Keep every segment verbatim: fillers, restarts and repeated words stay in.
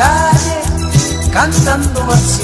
calles cantando así.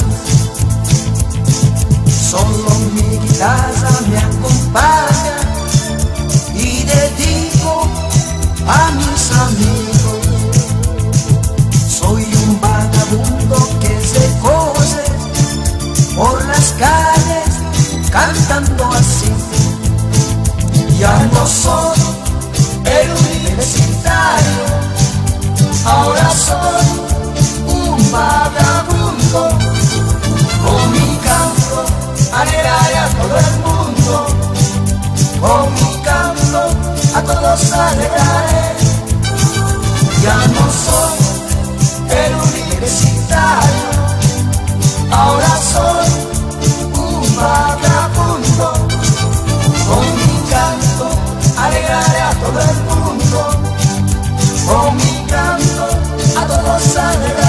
Solo mi guitarra me acompaña y dedico a mis amigos. Soy un vagabundo que se corre por las calles cantando así. Ya no soy el universitario, ahora soy un vagabundo. Con mi canto alegraré a todo el mundo, con mi canto a todos alegraré. Ya no soy el universitario, ahora soy un vagabundo. Con mi canto alegraré a todo el mundo, con mi canto a todos alegraré.